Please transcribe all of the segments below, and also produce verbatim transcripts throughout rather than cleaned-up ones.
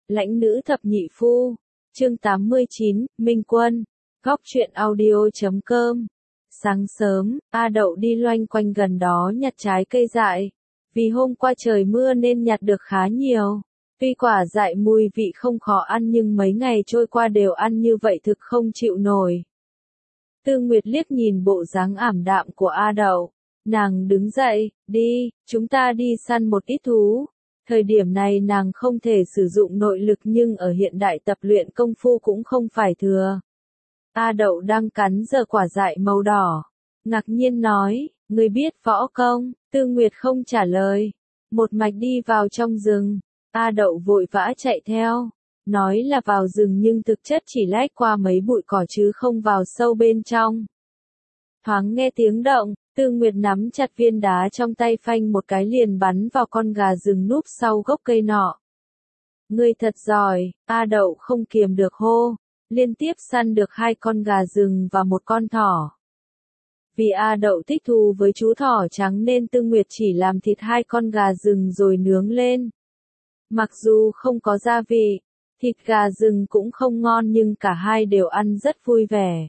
Lãnh nữ thập nhị phu. Chương tám mươi chín, Minh Quân. Góc truyện audio chấm com. Sáng sớm, A Đậu đi loanh quanh gần đó nhặt trái cây dại. Vì hôm qua trời mưa nên nhặt được khá nhiều. Tuy quả dại mùi vị không khó ăn nhưng mấy ngày trôi qua đều ăn như vậy thực không chịu nổi. Tư Nguyệt liếc nhìn bộ dáng ảm đạm của A Đậu. Nàng đứng dậy, đi, chúng ta đi săn một ít thú. Thời điểm này nàng không thể sử dụng nội lực nhưng ở hiện đại tập luyện công phu cũng không phải thừa. A Đậu đang cắn giở quả dại màu đỏ. Ngạc nhiên nói, người biết võ công, Tư Nguyệt không trả lời. Một mạch đi vào trong rừng. A Đậu vội vã chạy theo. Nói là vào rừng nhưng thực chất chỉ lách qua mấy bụi cỏ chứ không vào sâu bên trong. Thoáng nghe tiếng động, Tư Nguyệt nắm chặt viên đá trong tay phanh một cái liền bắn vào con gà rừng núp sau gốc cây nọ. Ngươi thật giỏi, A Đậu không kiềm được hô, liên tiếp săn được hai con gà rừng và một con thỏ. Vì A Đậu thích thú với chú thỏ trắng nên Tư Nguyệt chỉ làm thịt hai con gà rừng rồi nướng lên. Mặc dù không có gia vị, thịt gà rừng cũng không ngon nhưng cả hai đều ăn rất vui vẻ.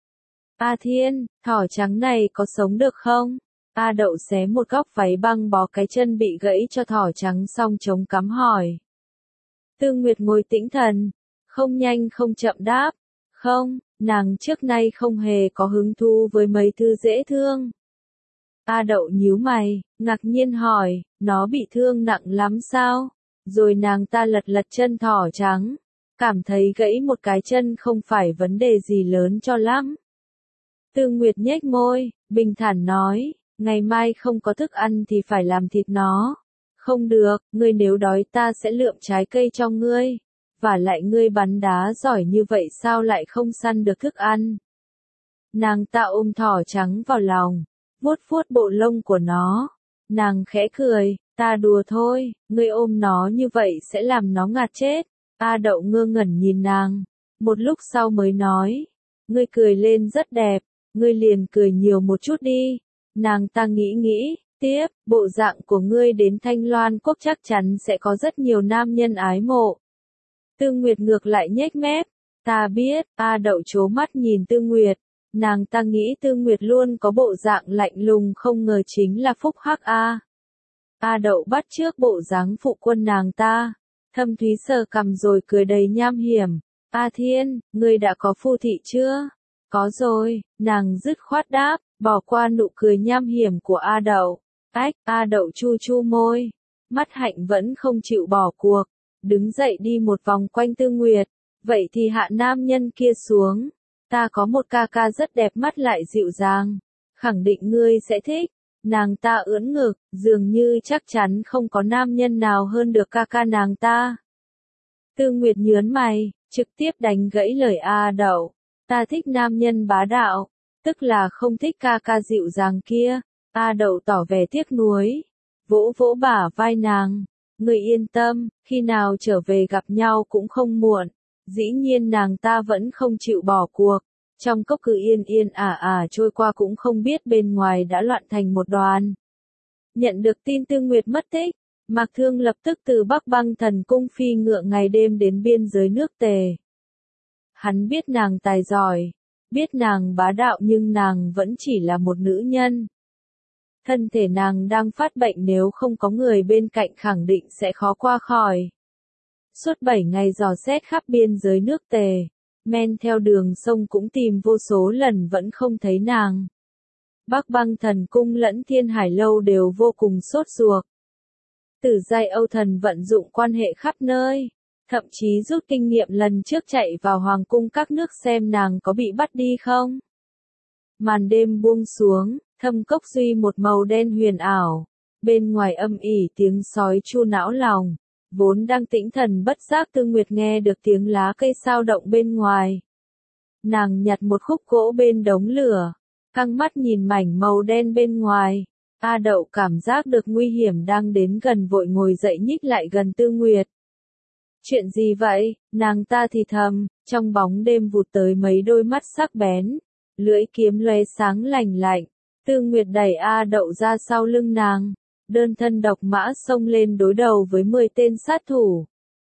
A Thiên, thỏ trắng này có sống được không? A Đậu xé một góc váy băng bó cái chân bị gãy cho thỏ trắng xong chống cắm hỏi. Tư Nguyệt ngồi tĩnh thần, không nhanh không chậm đáp. Không, nàng trước nay không hề có hứng thú với mấy thứ dễ thương. A Đậu nhíu mày, ngạc nhiên hỏi, nó bị thương nặng lắm sao? Rồi nàng ta lật lật chân thỏ trắng, cảm thấy gãy một cái chân không phải vấn đề gì lớn cho lắm. Tư Nguyệt nhếch môi, bình thản nói, ngày mai không có thức ăn thì phải làm thịt nó. Không được, ngươi nếu đói ta sẽ lượm trái cây cho ngươi. Và lại ngươi bắn đá giỏi như vậy sao lại không săn được thức ăn. Nàng ta ôm thỏ trắng vào lòng, vuốt vuốt bộ lông của nó. Nàng khẽ cười, ta đùa thôi, ngươi ôm nó như vậy sẽ làm nó ngạt chết. A Đậu ngơ ngẩn nhìn nàng, một lúc sau mới nói, ngươi cười lên rất đẹp. Ngươi liền cười nhiều một chút đi. Nàng ta nghĩ nghĩ, tiếp, bộ dạng của ngươi đến Thanh Loan Quốc chắc chắn sẽ có rất nhiều nam nhân ái mộ. Tư Nguyệt ngược lại nhếch mép, ta biết, A Đậu trố mắt nhìn Tư Nguyệt. Nàng ta nghĩ Tư Nguyệt luôn có bộ dạng lạnh lùng không ngờ chính là phúc hắc A. A Đậu bắt chước bộ dáng phụ quân nàng ta. Thâm thúy sờ cằm rồi cười đầy nham hiểm. A Thiên, ngươi đã có phu thị chưa? Có rồi, nàng dứt khoát đáp, bỏ qua nụ cười nham hiểm của A Đậu. Ách, A Đậu chu chu môi. Mắt hạnh vẫn không chịu bỏ cuộc. Đứng dậy đi một vòng quanh Tư Nguyệt. Vậy thì hạ nam nhân kia xuống. Ta có một ca ca rất đẹp mắt lại dịu dàng. Khẳng định ngươi sẽ thích. Nàng ta ưỡn ngực, dường như chắc chắn không có nam nhân nào hơn được ca ca nàng ta. Tư Nguyệt nhớn mày, trực tiếp đánh gãy lời A Đậu. Ta thích nam nhân bá đạo, tức là không thích ca ca dịu dàng kia. A Đậu tỏ vẻ tiếc nuối, vỗ vỗ bả vai nàng. Người yên tâm, khi nào trở về gặp nhau cũng không muộn. Dĩ nhiên nàng ta vẫn không chịu bỏ cuộc. Trong cốc cứ yên yên ả ả trôi qua cũng không biết bên ngoài đã loạn thành một đoàn. Nhận được tin Tư Nguyệt mất tích, Mạc Thương lập tức từ Bắc Băng Thần Cung phi ngựa ngày đêm đến biên giới nước Tề. Hắn biết nàng tài giỏi, biết nàng bá đạo nhưng nàng vẫn chỉ là một nữ nhân. Thân thể nàng đang phát bệnh nếu không có người bên cạnh khẳng định sẽ khó qua khỏi. Suốt bảy ngày dò xét khắp biên giới nước Tề, men theo đường sông cũng tìm vô số lần vẫn không thấy nàng. Bắc Băng Thần Cung lẫn Thiên Hải Lâu đều vô cùng sốt ruột. Tử Giai Âu Thần vận dụng quan hệ khắp nơi. Thậm chí rút kinh nghiệm lần trước chạy vào hoàng cung các nước xem nàng có bị bắt đi không. Màn đêm buông xuống, thâm cốc duy một màu đen huyền ảo. Bên ngoài âm ỉ tiếng sói chu não lòng. Vốn đang tĩnh thần bất giác Tư Nguyệt nghe được tiếng lá cây sao động bên ngoài. Nàng nhặt một khúc gỗ bên đống lửa. Căng mắt nhìn mảnh màu đen bên ngoài. A Đậu cảm giác được nguy hiểm đang đến gần vội ngồi dậy nhích lại gần Tư Nguyệt. Chuyện gì vậy? Nàng ta thì thầm, trong bóng đêm vụt tới mấy đôi mắt sắc bén, lưỡi kiếm lóe sáng lành lạnh. Tư Nguyệt đẩy A Đậu ra sau lưng nàng, đơn thân độc mã xông lên đối đầu với mười tên sát thủ.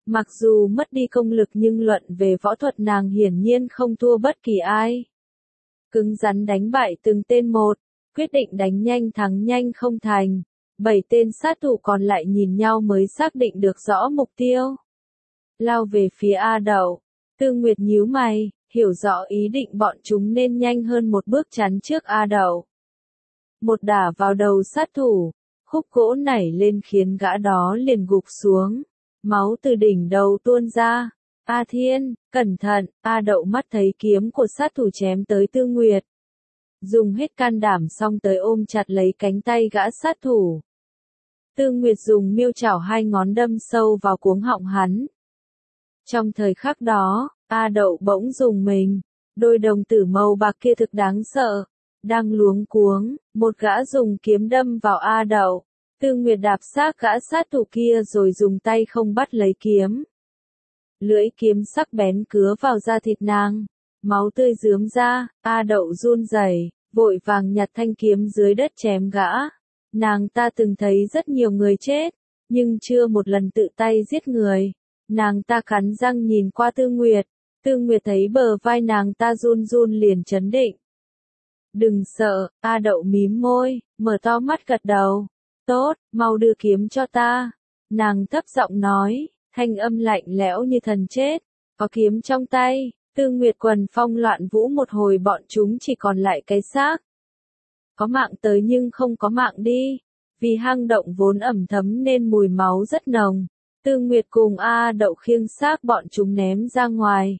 Mặc dù mất đi công lực nhưng luận về võ thuật nàng hiển nhiên không thua bất kỳ ai. Cứng rắn đánh bại từng tên một, quyết định đánh nhanh thắng nhanh không thành. Bảy tên sát thủ còn lại nhìn nhau mới xác định được rõ mục tiêu. Lao về phía A Đậu. Tư Nguyệt nhíu mày, hiểu rõ ý định bọn chúng nên nhanh hơn một bước chắn trước A Đậu. Một đả vào đầu sát thủ, khúc gỗ nảy lên khiến gã đó liền gục xuống. Máu từ đỉnh đầu tuôn ra. A Thiên, cẩn thận, A Đậu mắt thấy kiếm của sát thủ chém tới Tư Nguyệt. Dùng hết can đảm xong tới ôm chặt lấy cánh tay gã sát thủ. Tư Nguyệt dùng miêu chảo hai ngón đâm sâu vào cuống họng hắn. Trong thời khắc đó, A Đậu bỗng rùng mình, đôi đồng tử màu bạc kia thực đáng sợ. Đang luống cuống, một gã dùng kiếm đâm vào A Đậu. Tư Nguyệt đạp xác gã sát thủ kia rồi dùng tay không bắt lấy kiếm. Lưỡi kiếm sắc bén cứa vào da thịt nàng. Máu tươi rướm ra, A Đậu run rẩy, vội vàng nhặt thanh kiếm dưới đất chém gã. Nàng ta từng thấy rất nhiều người chết, nhưng chưa một lần tự tay giết người. Nàng ta cắn răng nhìn qua Tư Nguyệt. Tư Nguyệt thấy bờ vai nàng ta run run liền trấn định. Đừng sợ, A Đậu mím môi, mở to mắt gật đầu. Tốt, mau đưa kiếm cho ta. Nàng thấp giọng nói, thanh âm lạnh lẽo như thần chết. Có kiếm trong tay, Tư Nguyệt quần phong loạn vũ một hồi bọn chúng chỉ còn lại cái xác. Có mạng tới nhưng không có mạng đi. Vì hang động vốn ẩm thấm nên mùi máu rất nồng. Tư Nguyệt cùng A Đậu khiêng xác bọn chúng ném ra ngoài.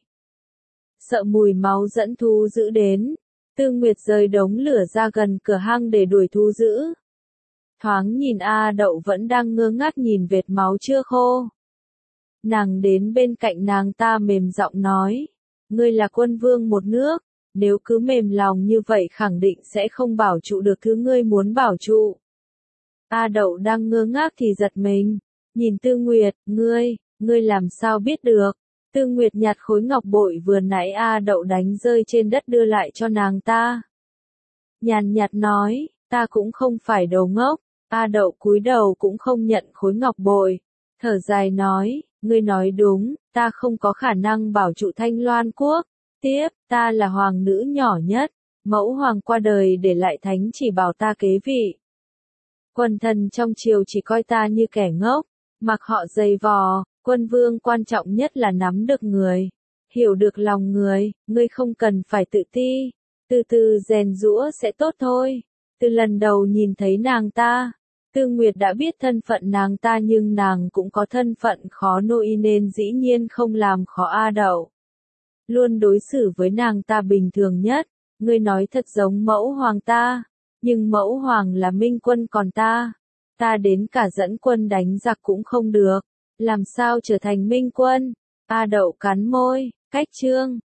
Sợ mùi máu dẫn thú dữ đến. Tư Nguyệt rời đống lửa ra gần cửa hang để đuổi thú dữ. Thoáng nhìn A Đậu vẫn đang ngơ ngác nhìn vệt máu chưa khô. Nàng đến bên cạnh nàng ta mềm giọng nói. Ngươi là quân vương một nước, nếu cứ mềm lòng như vậy khẳng định sẽ không bảo trụ được thứ ngươi muốn bảo trụ. A Đậu đang ngơ ngác thì giật mình. Nhìn Tư Nguyệt, ngươi, ngươi làm sao biết được. Tư Nguyệt nhặt khối ngọc bội vừa nãy A Đậu đánh rơi trên đất đưa lại cho nàng ta. Nhàn nhạt nói, ta cũng không phải đầu ngốc. A Đậu cúi đầu cũng không nhận khối ngọc bội. Thở dài nói, ngươi nói đúng, ta không có khả năng bảo trụ Thanh Loan quốc. Tiếp, ta là hoàng nữ nhỏ nhất. Mẫu hoàng qua đời để lại thánh chỉ bảo ta kế vị. Quần thần trong triều chỉ coi ta như kẻ ngốc. Mặc họ dày vò, quân vương quan trọng nhất là nắm được người. Hiểu được lòng người, ngươi không cần phải tự ti. Từ từ rèn giũa sẽ tốt thôi. Từ lần đầu nhìn thấy nàng ta, Tư Nguyệt đã biết thân phận nàng ta nhưng nàng cũng có thân phận khó nôi nên dĩ nhiên không làm khó A Đậu. Luôn đối xử với nàng ta bình thường nhất. Ngươi nói thật giống mẫu hoàng ta, nhưng mẫu hoàng là minh quân còn ta. Ta đến cả dẫn quân đánh giặc cũng không được. Làm sao trở thành minh quân? A Đậu cắn môi, cách chương.